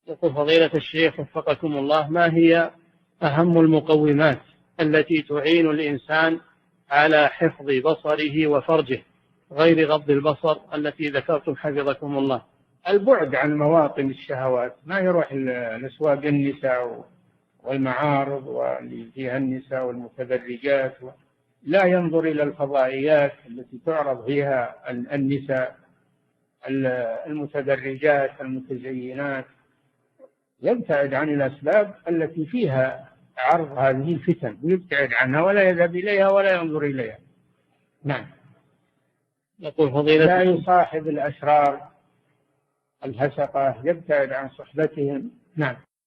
يقول فضيلة الشيخ وفقكم الله: ما هي أهم المقومات التي تعين الإنسان على حفظ بصره وفرجه غير غض البصر التي ذكرتم حفظكم الله؟ البعد عن مواطن الشهوات، ما يروح لأسواق النساء والمعارض واللي فيها النساء والمتبرجات، لا ينظر إلى الفضائيات التي تعرض فيها النساء المتبرجات المتزينات، يبتعد عن الأسباب التي فيها عرض هذه الفتن ويبتعد عنها ولا يذهب إليها ولا ينظر إليها. نعم. يقول فضيلة لا يصاحب الأشرار الفسقة، يبتعد عن صحبتهم. نعم.